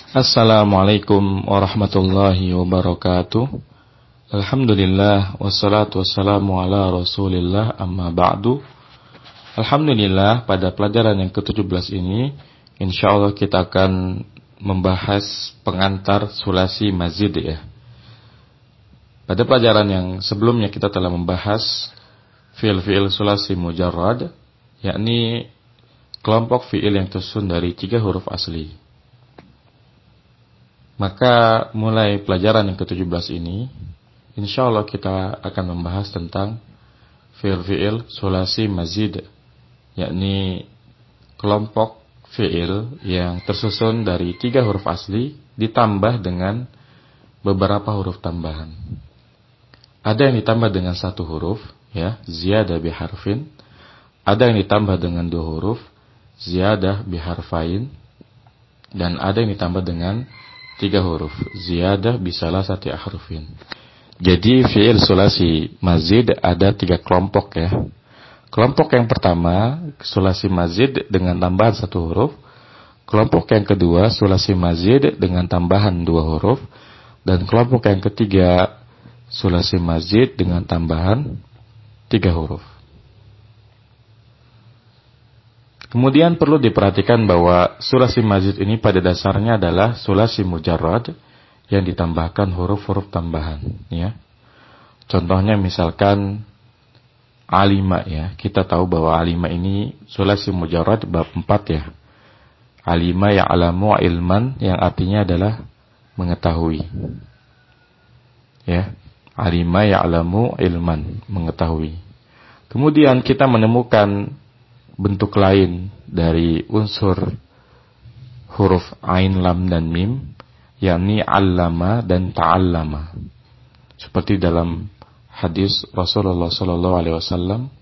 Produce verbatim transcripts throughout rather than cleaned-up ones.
Assalamualaikum warahmatullahi wabarakatuh. Alhamdulillah wassalatu wassalamu ala Rasulillah amma ba'du. Alhamdulillah, pada pelajaran yang ketujuh belas ini insyaallah kita akan membahas pengantar sulasi mazid ya. Pada pelajaran yang sebelumnya kita telah membahas fi'il-fi'il sulasi mujarrad, yakni kelompok fi'il yang tersusun dari tiga huruf asli. Maka mulai pelajaran yang ketujuh belas ini, insyaallah kita akan membahas tentang fi'il-fi'il sulasi mazid, yakni kelompok fi'il yang tersusun dari tiga huruf asli ditambah dengan beberapa huruf tambahan. Ada yang ditambah dengan satu huruf, ya, ziyadah biharfin. Ada yang ditambah dengan dua huruf, ziyadah biharfain. Dan ada yang ditambah dengan tiga huruf, ziyadah bisalah sati ahrufin. Jadi fi'il sulasi mazid ada tiga kelompok ya. Kelompok yang pertama, sulasi mazid dengan tambahan satu huruf. Kelompok yang kedua, sulasi mazid dengan tambahan dua huruf. Dan kelompok yang ketiga, sulasi mazid dengan tambahan tiga huruf. Kemudian perlu diperhatikan bahwa sulasi mazid ini pada dasarnya adalah sulasi mujarrad yang ditambahkan huruf-huruf tambahan ya. Contohnya misalkan alima ya. Kita tahu bahwa alima ini sulasi mujarrad bab empat ya. Alima ya'lamu ilman, yang artinya adalah mengetahui. Ya. Alima ya'lamu ilman, mengetahui. Kemudian kita menemukan bentuk lain dari unsur huruf ain, lam, dan mim, yakni allama dan ta'allama. Seperti dalam hadis Rasulullah sallallahu alaihi wasallam,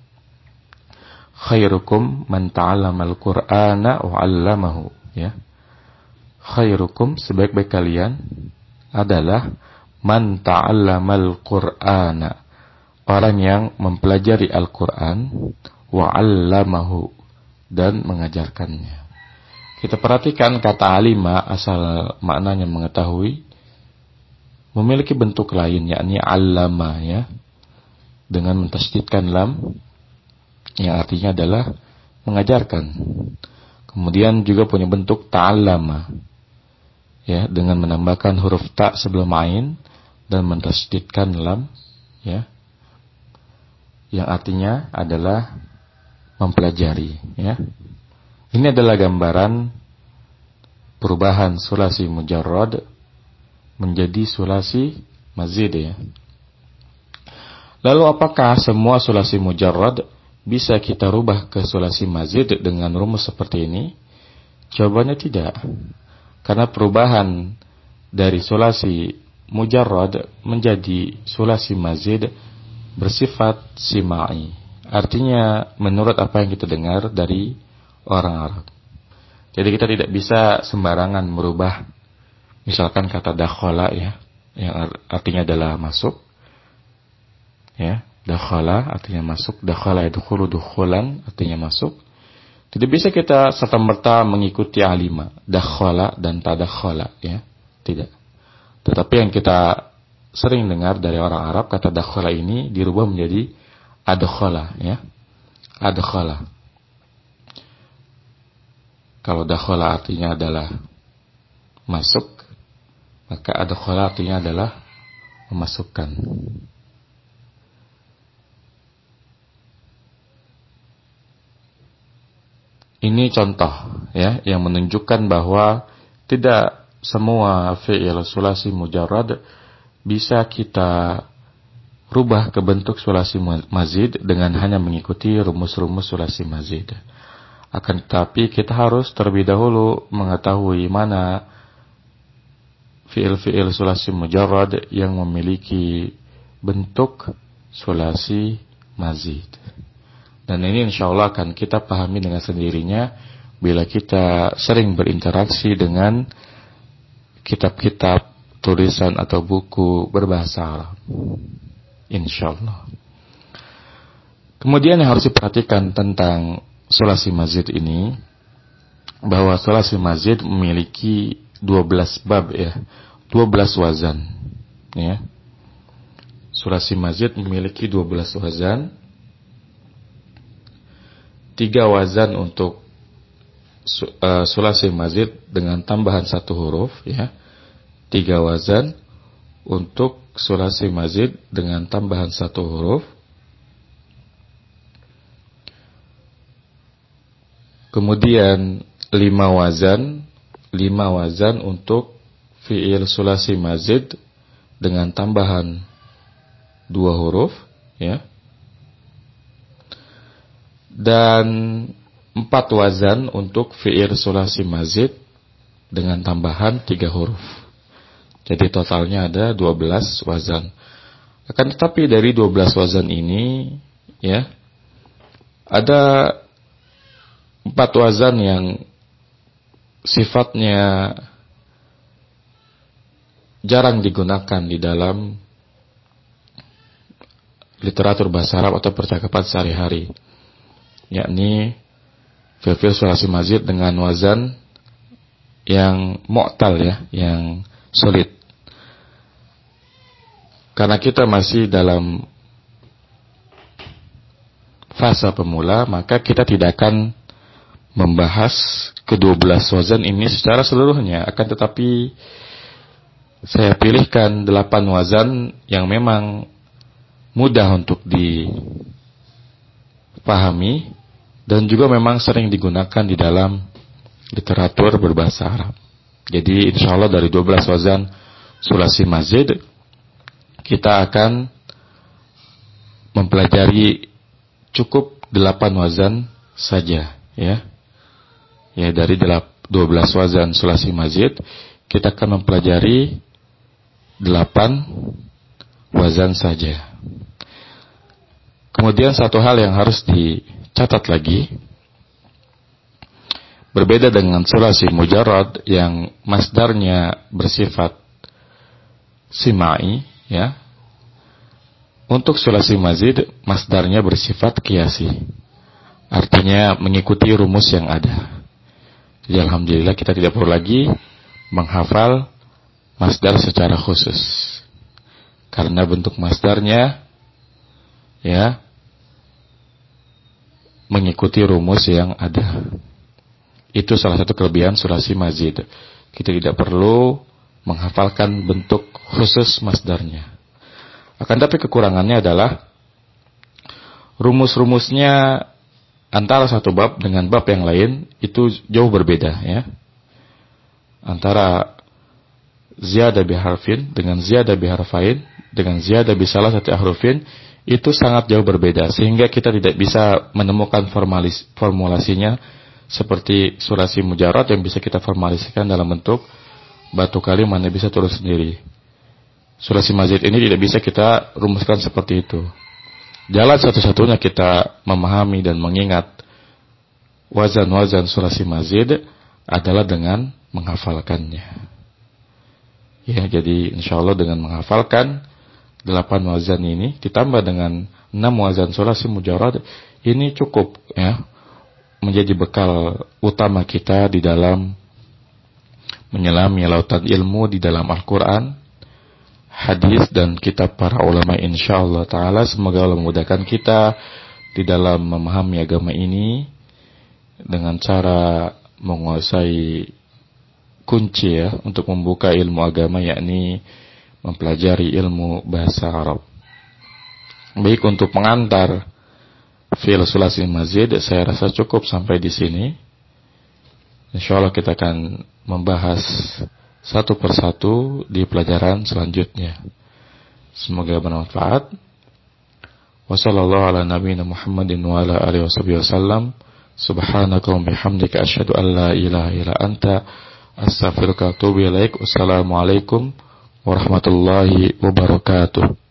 khairukum man ta'allama al-Qur'ana wa 'allamahu, ya. Khairukum, sebaik-baik kalian adalah man ta'allama al-Qur'ana, orang yang mempelajari Al-Qur'an, wa 'allamahu, dan mengajarkannya. Kita perhatikan kata alima, asal maknanya mengetahui, memiliki bentuk lain yakni 'allama ya, dengan mentasydidkan lam yang artinya adalah mengajarkan. Kemudian juga punya bentuk ta'allama ya, dengan menambahkan huruf ta sebelum ain dan mentasydidkan lam ya, yang artinya adalah mempelajari ya. Ini adalah gambaran perubahan sulasi mujarrad menjadi sulasi mazid ya. Lalu apakah semua sulasi mujarrad bisa kita rubah ke sulasi mazid dengan rumus seperti ini? Jawabannya tidak. Karena perubahan dari sulasi mujarrad menjadi sulasi mazid bersifat simai. Artinya menurut apa yang kita dengar dari orang Arab. Jadi kita tidak bisa sembarangan merubah misalkan kata dakhala ya, yang artinya adalah masuk. Ya, dakhala artinya masuk, dakhala yadkhulu dukhulan artinya masuk. Tidak bisa kita serta-merta mengikuti alima, dakhala dan tadakhala ya. Tidak. Tetapi yang kita sering dengar dari orang Arab, kata dakhala ini dirubah menjadi adkhala ya. Adkhala. Kalau dakhala artinya adalah masuk, maka adkhala artinya adalah memasukkan. Ini contoh ya yang menunjukkan bahwa tidak semua fi'il sulasi mujarrad bisa kita rubah ke bentuk sulasi mazid dengan hanya mengikuti rumus-rumus sulasi mazid. Akan tetapi kita harus terlebih dahulu mengetahui mana fi'il-fi'il sulasi mujarrad yang memiliki bentuk sulasi mazid. Dan ini insyaallah akan kita pahami dengan sendirinya bila kita sering berinteraksi dengan kitab-kitab tulisan atau buku berbahasa Arab. Insyaallah. Kemudian yang harus diperhatikan tentang sulasi mazid ini, bahwa sulasi mazid memiliki dua belas bab ya, dua belas wazan ya. Sulasi mazid memiliki dua belas wazan. Tiga wazan untuk uh, sulasi mazid dengan tambahan satu huruf ya. Tiga wazan untuk sulasi mazid dengan tambahan satu huruf. Kemudian lima wazan, lima wazan untuk fi'il sulasi mazid dengan tambahan dua huruf ya. Dan empat wazan untuk fi'il sulasi mazid dengan tambahan tiga huruf. Jadi totalnya ada dua belas wazan. Akan tetapi dari dua belas wazan ini ya, ada empat wazan yang sifatnya jarang digunakan di dalam literatur bahasa Arab atau percakapan sehari-hari, yakni fi'il sulasi mazid dengan wazan yang mu'tal ya, yang sulit. Karena kita masih dalam fase pemula, maka kita tidak akan membahas kedua belas wazan ini secara seluruhnya. Akan tetapi saya pilihkan delapan wazan yang memang mudah untuk dipahami dan juga memang sering digunakan di dalam literatur berbahasa Arab. Jadi insya Allah dari dua belas wazan sulasi mazid kita akan mempelajari cukup delapan wazan saja ya. Ya, dari dua belas wazan sulasi mazid kita akan mempelajari delapan wazan saja. Kemudian satu hal yang harus dicatat lagi, berbeda dengan sulasi mujarrad yang masdarnya bersifat simai ya. Untuk sulasi mazid masdarnya bersifat qiyasi. Artinya mengikuti rumus yang ada. Jadi alhamdulillah kita tidak perlu lagi menghafal masdar secara khusus. Karena bentuk masdarnya ya mengikuti rumus yang ada. Itu salah satu kelebihan sulasi mazid. Kita tidak perlu menghafalkan bentuk khusus masdarnya. Akan tapi kekurangannya adalah rumus-rumusnya antara satu bab dengan bab yang lain itu jauh berbeda ya. Antara ziyadah biharfin dengan ziyadah biharfain dengan ziyadah bisalah satu ahrufin itu sangat jauh berbeda, sehingga kita tidak bisa menemukan formalis, formulasinya seperti sulasi mujarrad yang bisa kita formalisasikan dalam bentuk batu kalimat yang bisa turun sendiri. Sulasi mazid ini tidak bisa kita rumuskan seperti itu. Jalan satu-satunya kita memahami dan mengingat wazan-wazan sulasi mazid adalah dengan menghafalkannya. Ya, jadi insyaallah dengan menghafalkan delapan wazan ini ditambah dengan enam wazan sulasi mujarrad ini cukup ya menjadi bekal utama kita di dalam menyelami lautan ilmu di dalam Al-Quran, hadis dan kitab para ulama insyaallah ta'ala. Semoga Allah memudahkan kita di dalam memahami agama ini dengan cara menguasai kunci ya untuk membuka ilmu agama, yakni mempelajari ilmu bahasa Arab. Baik, untuk pengantar fi'il sulasi mazid saya rasa cukup sampai di sini. Insyaallah kita akan membahas satu persatu di pelajaran selanjutnya. Semoga bermanfaat. Wassallallahu ala nabiyina Muhammadin wa ala alihi wasallam. Subhanaka wa bihamdika asyhadu an la ilaha illa anta astaghfiruka wa atubu ilaik. Wassalamualaikum warahmatullahi wabarakatuh.